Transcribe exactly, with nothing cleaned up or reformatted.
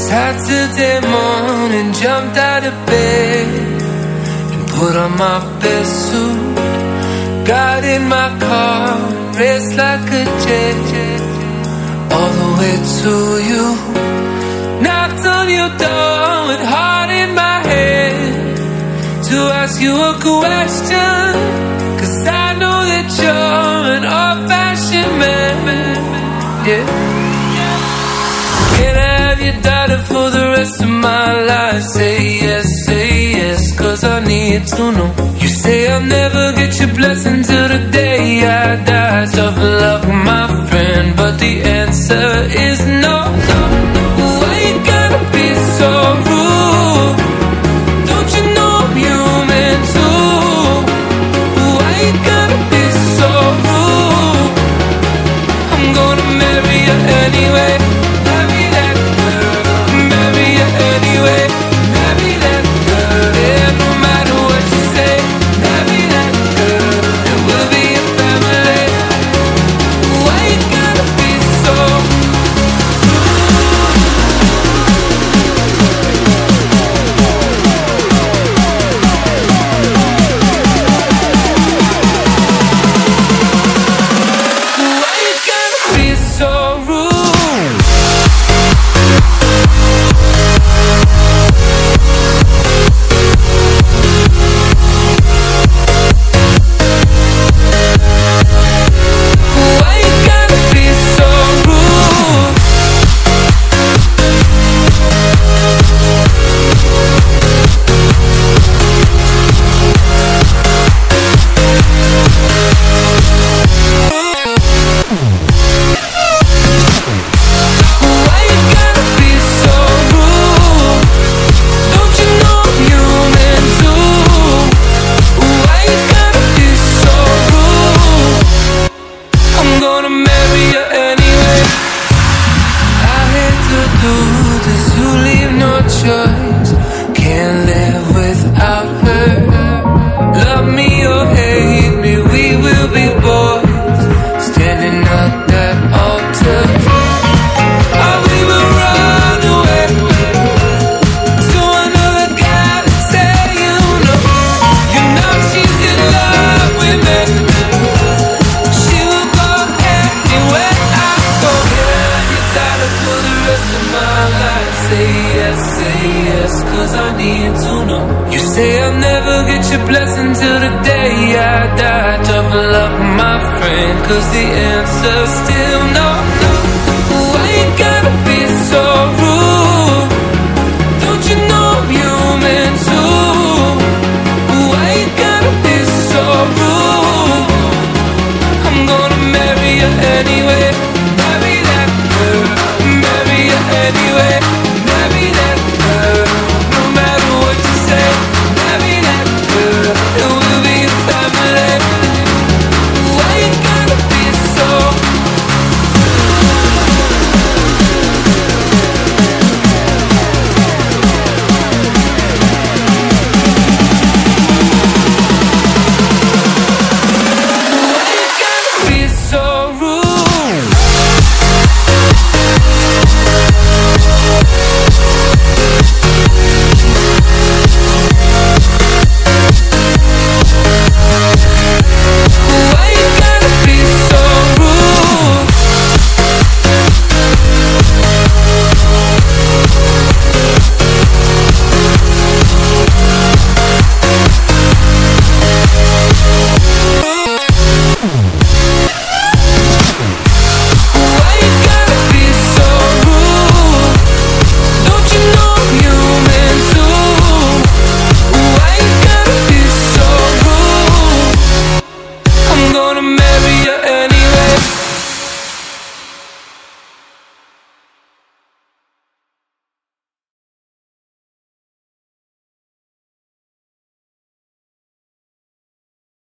Saturday morning, jumped out of bed and put on my best suit. Got in my car, raced like a jet, all the way to you. Knocked on your door with heart in my head to ask you a question, 'cause I know that you're an old-fashioned man. Yeah. Can I have your daughter for the rest of my life? Say yes, say yes, 'cause I need to know. You say I'll never get your blessing till the day I die. Tough luck, my friend, but the answer is no, no. Why you gotta be so rude? Don't you know I'm human too? Why you gotta be so rude? I'm gonna marry you anyway. Marry that girl. Marry you anyway. Marry that girl. Yeah, no matter what you say. Marry that girl. And we'll be a family. Why you gotta be so blessing till the day I die. Tough luck, my friend, 'cause the answer's still no.